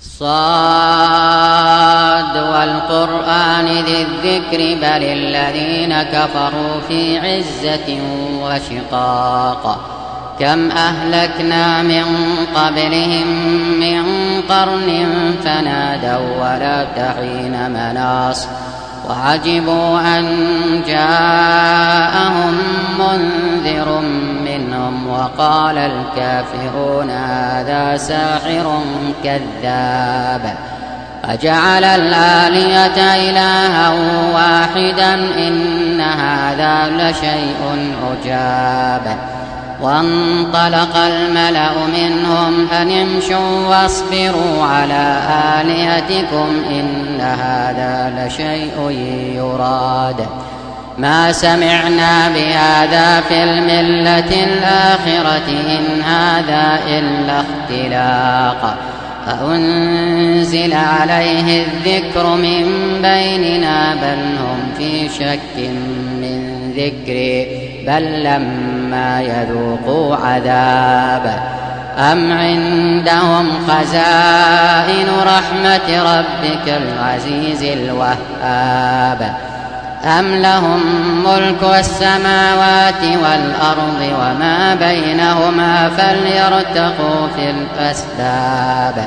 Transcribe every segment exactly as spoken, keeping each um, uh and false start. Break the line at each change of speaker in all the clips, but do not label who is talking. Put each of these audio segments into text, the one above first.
صاد والقرآن ذي الذكر بل الذين كفروا في عزة وشقاق كم أهلكنا من قبلهم من قرن فنادوا ولا حين مناص وعجبوا أن جاءهم منذر منهم وقال الكافرون هذا ساحر كذاب أجعل الآلهة إلها واحدا إن هذا لشيء عجاب وانطلق الملأ منهم أن امشوا واصبروا على آلهتكم إن هذا لشيء يراد ما سمعنا بهذا في الملة الآخرة إن هذا إلا اختلاق أأنزل عليه الذكر من بيننا بل هم في شك من ذكري بل لما يذوقوا عذاب أم عندهم خزائن رحمة ربك العزيز الوهاب أم لهم ملك السماوات والأرض وما بينهما فليرتقوا في الأسباب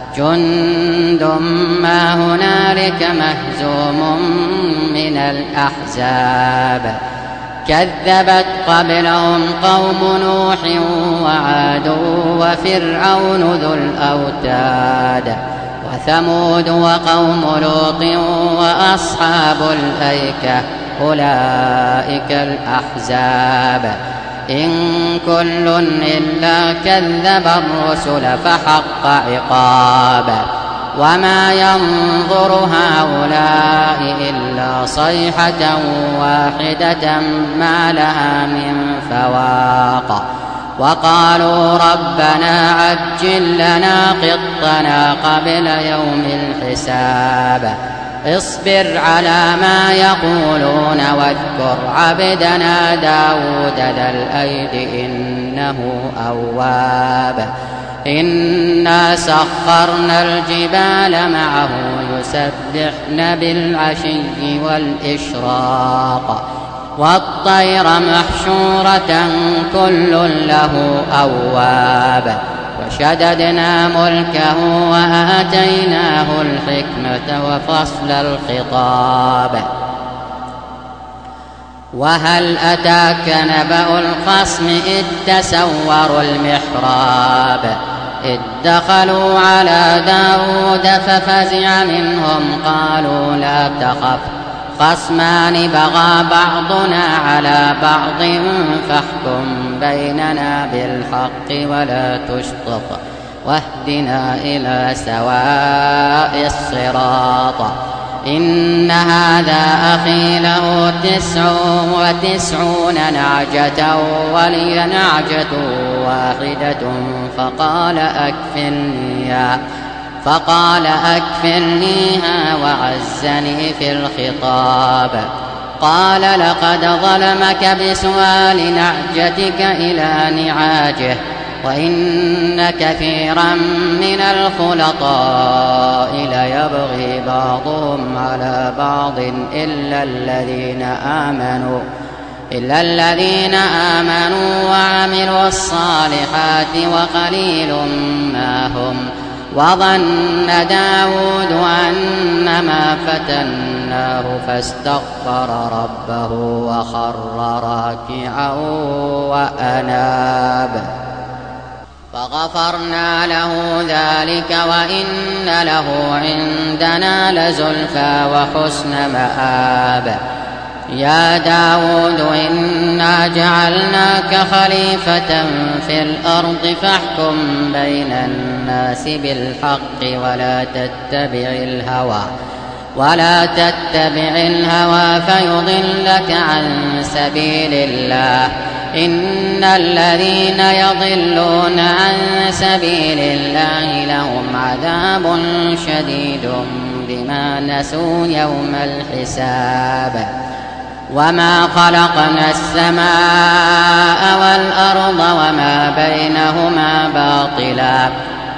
جند ما هنالك مهزوم من الأحزاب كذبت قبلهم قوم نوح وعاد وفرعون ذو الأوتاد وثمود وقوم لوط وأصحاب الأيكة أولئك الأحزاب إن كل إلا كذب الرسل فحق عقاب وما ينظر هؤلاء إلا صيحة واحدة ما لها من فواق وقالوا ربنا عجل لنا قطنا قبل يوم الحساب اصبر على ما يقولون واذكر عبدنا داود ذا الأيد إنه أواب إنا سخرنا الجبال معه يسبحن بالعشي والإشراق والطير محشورة كل له أواب وشددنا ملكه وآتيناه الحكمة وفصل الخطاب وهل أتاك نبأ الخصم إذ تسوروا المحراب إذ دخلوا على داود ففزع منهم قالوا لا تخف خصمان بغى بعضنا على بعض فاحكم بيننا بالحق ولا تشطط واهدنا إلى سواء الصراط إن هذا أخي له تسع وتسعون نعجة ولي نعجة واحدة فقال أكفلنيها فقال أكفلنيها وعزني في الخطاب قال لقد ظلمك بسؤال نعجتك إلى نعاجه وإن كثيرا من الخلطاء ليبغي بعضهم على بعض إلا الذين آمنوا إلا الذين آمنوا وعملوا الصالحات وقليل ما هم وظن داود أنما فتناه فاستغفر ربه وخر راكعا وأناب فغفرنا له ذلك وإن له عندنا لزلفى وحسن مآب يا داود إنا جعلناك خليفة في الأرض فاحكم بين الناس بالحق ولا تتبع الهوى ولا تتبع الهوى فيضلك عن سبيل الله إن الذين يضلون عن سبيل الله لهم عذاب شديد بما نسوا يوم الحساب وما خلقنا السماء والأرض وما بينهما باطلا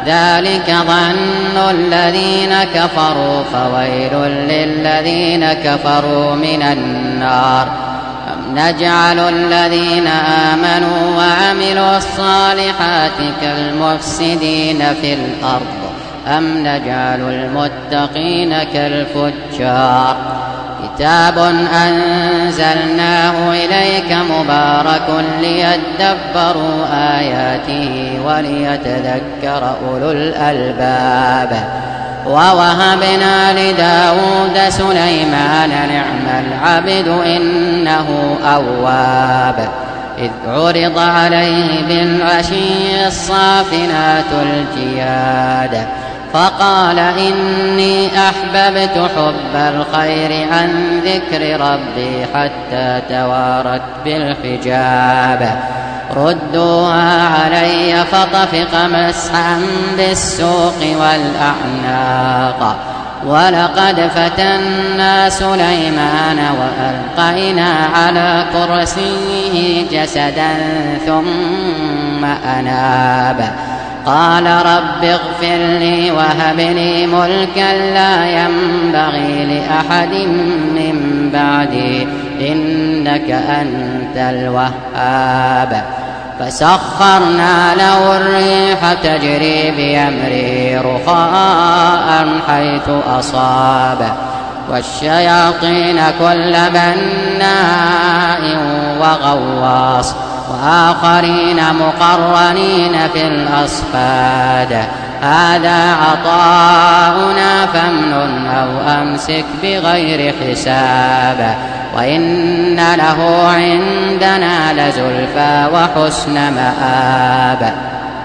ذلك ظن الذين كفروا فويل للذين كفروا من النار. أم نجعل الذين آمنوا وعملوا الصالحات كالمفسدين في الأرض أم نجعل المتقين كالفجار. كتاب أنزلناه إليك مبارك ليدبروا آياته وليتذكر أولو الألباب. ووهبنا لداود سليمان نعم العبد إنه أواب. إذ عرض عليه بالعشي الصافنات الجياد فقال إني أحببت حب الخير عن ذكر ربي حتى توارت بالحجاب. ردوها علي فطفق مسحا بالسوق والأعناق. ولقد فتنا سليمان وألقينا على كرسيه جسدا ثم أناب. قال رب اغفر لي وهب لي ملكا لا ينبغي لأحد من بعدي إنك أنت الوهاب. فسخرنا له الريح تجري بأمره رخاء حيث أصاب والشياطين كل بناء وغواص وآخرين مقرنين في الأصفاد. هذا عطاؤنا فامنن أو أمسك بغير حساب. وإن له عندنا لزلفى وحسن مآب.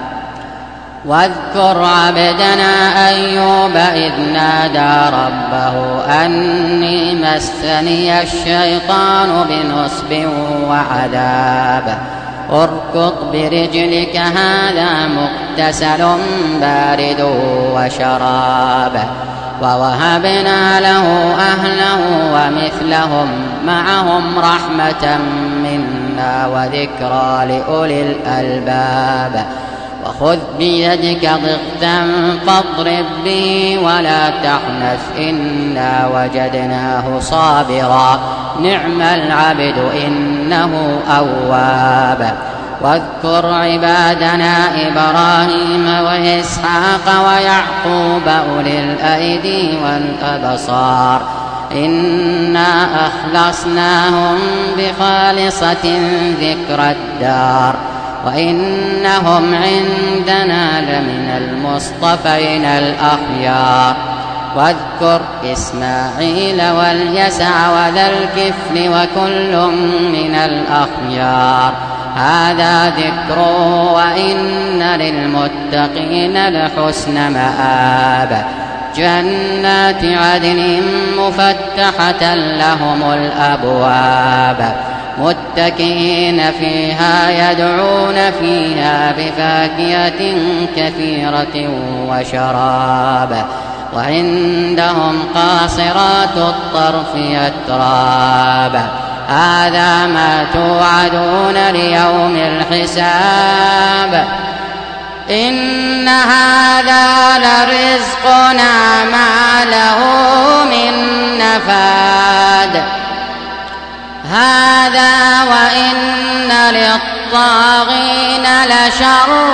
واذكر عبدنا أيوب إذ نادى ربه أني مسني الشيطان بنصب وعذاب. اركض برجلك هذا مغتسل بارد وشراب. ووهبنا له أهله ومثلهم معهم رحمة منا وذكرى لأولي الألباب. وخذ بيدك ضغثا فاضرب به ولا تحنث إنا وجدناه صابرا نعم العبد إنه أواب. واذكر عبادنا إبراهيم وإسحاق ويعقوب أولي الأيدي والأبصار إنا أخلصناهم بخالصة ذكر الدار وإنهم عندنا لمن المصطفين الأخيار. واذكر إسماعيل واليسع وذا الكفل وكل من الأخيار. هذا ذكر وإن للمتقين لحسن مآب. جنات عدن مفتحة لهم الأبواب متكئين فيها يدعون فيها بفاكهة كثيرة وشراب. وعندهم قاصرات الطرف أتراب. هذا ما توعدون ليوم الحساب. إن هذا لرزقنا ما له من نفاد. هذا وإن للطاغين لشر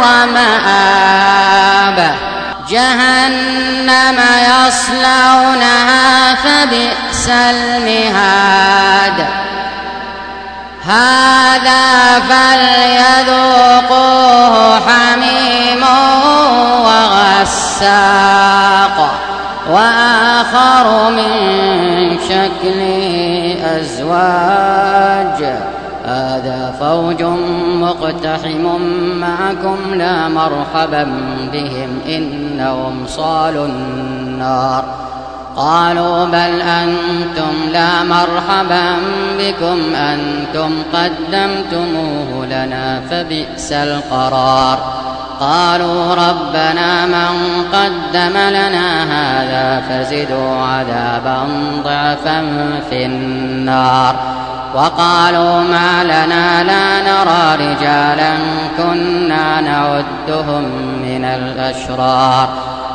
مآب. جهنم يصلونها فبئس المهاد. هذا فليذوقوه حميم وغساق وآخر من شكله أزواج. هذا فوج مقتحم معكم لا مرحبا بهم إنهم صالوا النار. قالوا بل أنتم لا مرحبا بكم أنتم قدمتموه لنا فبئس القرار. قالوا ربنا من قدم لنا هذا فزدوا عذابا ضعفا في النار. وقالوا ما لنا لا نرى رجالا كنا نعدهم من الأشرار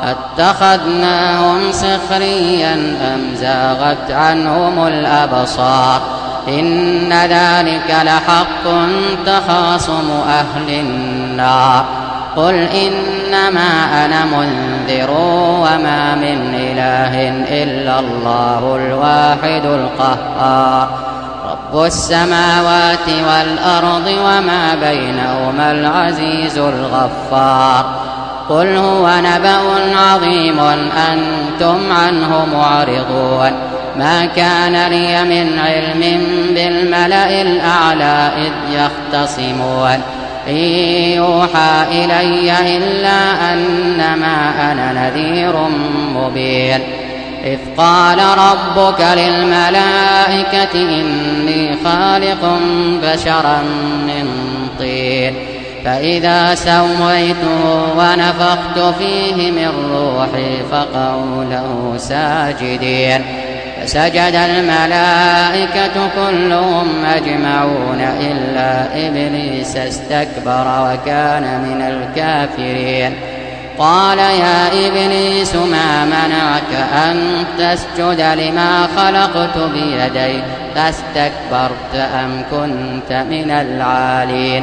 اتخذناهم سخريا أم زاغت عنهم الأبصار إن ذلك لحق تخاصم أهل النار قل إنما أنا منذر وما من إله إلا الله الواحد القهار رب السماوات والأرض وما بينهما العزيز الغفار قل هو نبأ عظيم أنتم عنه معرضون ما كان لي من علم بالملأ الأعلى إذ يختصمون إن يوحى إلي إلا أنما أنا نذير مبين إذ قال ربك للملائكة إني خالق بشرا من طين فإذا سويته ونفخت فيه من روحي فقعوا له ساجدين فسجد الملائكة كلهم أجمعون إلا إبليس استكبر وكان من الكافرين قال يا إبليس ما منعك أن تسجد لما خلقت بيدي أستكبرت أم كنت من العالين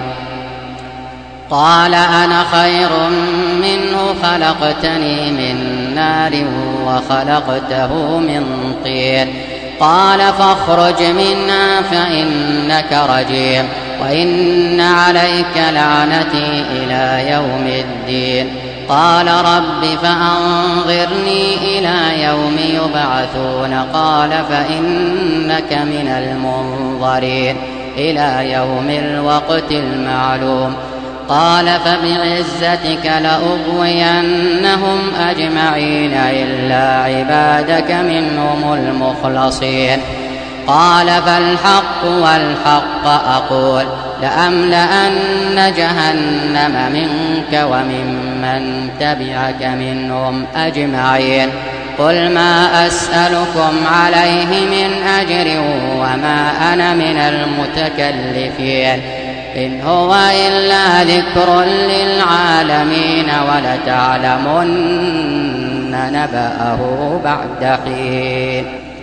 قال أنا خير منه خلقتني من نار وخلقته من طين قال فاخرج منها فإنك رجيم وإن عليك لعنتي إلى يوم الدين قال رب فأنظرني إلى يوم يبعثون قال فإنك من المنظرين إلى يوم الوقت المعلوم قال فبعزتك لأغوينهم أجمعين إلا عبادك منهم المخلصين قال فالحق والحق أقول لأملأن جهنم منك وممن تبعك منهم أجمعين قل ما أسألكم عليه من أجر وما أنا من المتكلفين إن هو إلا ذكر للعالمين ولتعلمن نبأه بعد حين